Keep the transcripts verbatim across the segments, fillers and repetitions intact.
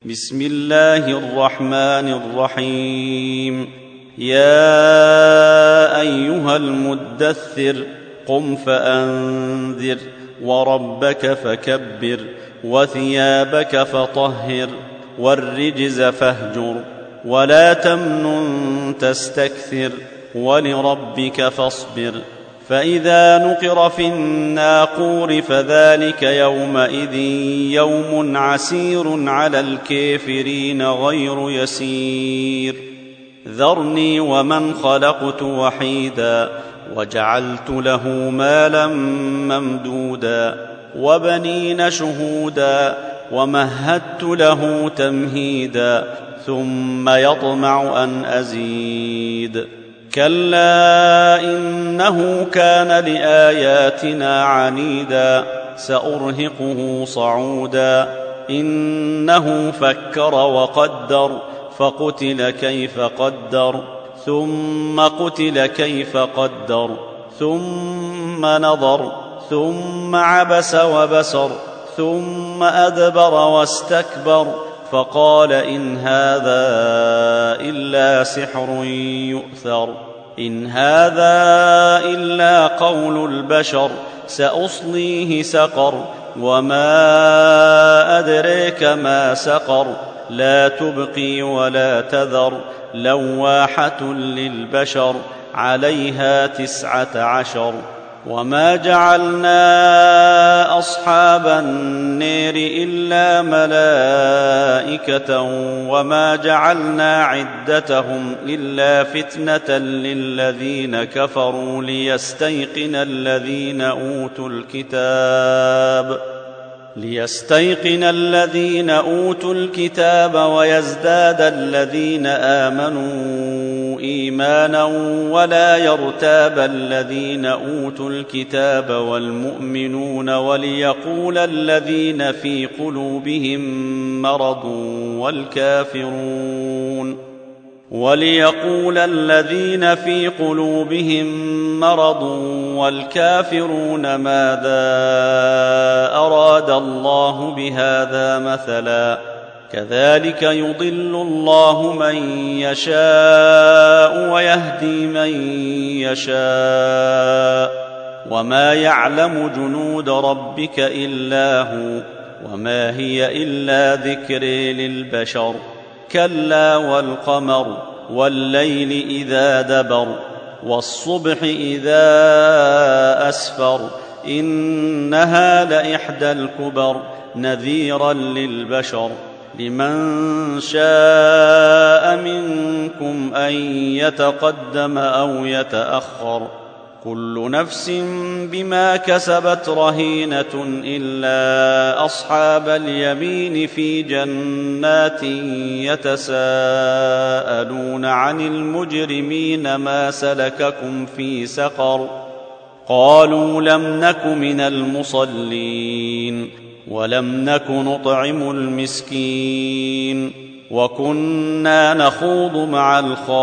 بسم الله الرحمن الرحيم. يا أيها المدثر قم فأنذر وربك فكبر وثيابك فطهر والرجز فاهجر ولا تمنن تستكثر ولربك فاصبر. فإذا نقر في الناقور فذلك يومئذ يوم عسير على الكافرين غير يسير. ذرني ومن خلقت وحيدا وجعلت له مالا ممدودا وبنين شهودا ومهدت له تمهيدا ثم يطمع أن أزيد. كلا إنه كان لآياتنا عنيدا سأرهقه صعودا. إنه فكر وقدر فقتل كيف قدر ثم قتل كيف قدر ثم نظر ثم عبس وبسر ثم أدبر واستكبر فقال إن هذا إلا سحر يؤثر. إن هذا إلا قول البشر سأصليه سقر وما أدريك ما سقر لا تبقي ولا تذر لواحة للبشر عليها تسعة عشر. وما جعلنا أصحاب النير إلا ملائكة وما جعلنا عدتهم إلا فتنة للذين كفروا ليستيقن الذين أوتوا الكتاب ليستيقن الذين أوتوا الكتاب ويزداد الذين آمنوا إيمانا ولا يرتاب الذين أوتوا الكتاب والمؤمنون وليقول الذين في قلوبهم مرض والكافرون وليقول الذين في قلوبهم مرض والكافرون ماذا أراد الله بهذا مثلا. كذلك يضل الله من يشاء ويهدي من يشاء وما يعلم جنود ربك إلا هو وما هي إلا ذكر للبشر. كلا والقمر والليل إذا دبر والصبح إذا أسفر إنها لإحدى الكبر نذيرا للبشر. لمن شاء منكم أن يتقدم أو يتأخر كل نفس بما كسبت رهينة إلا أصحاب اليمين في جنات يتساءلون عن المجرمين ما سلككم في سقر قالوا لم نك من المصلين ولم نك نطعم المسكين وكنا نخوض مع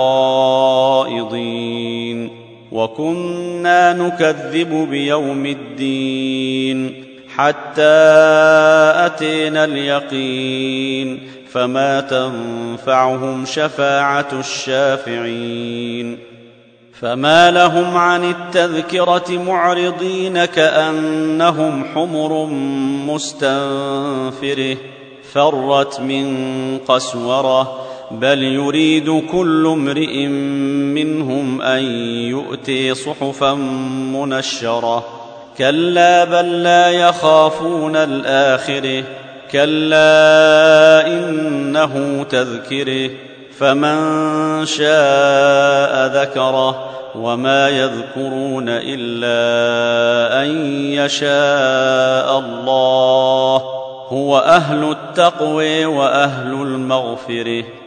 الخائضين وكنا نكذب بيوم الدين حتى أتينا اليقين فما تنفعهم شفاعة الشافعين. فما لهم عن التذكرة معرضين كأنهم حمر مستنفره فرت من قسورة بل يريد كل امرئ منهم أن يؤتي صحفا منشرة. كلا بل لا يخافون الآخرة كلا إنه تذكره فمن شاء ذكره وما يذكرون إلا أن يشاء الله هو أهل التقوى وأهل المغفرة.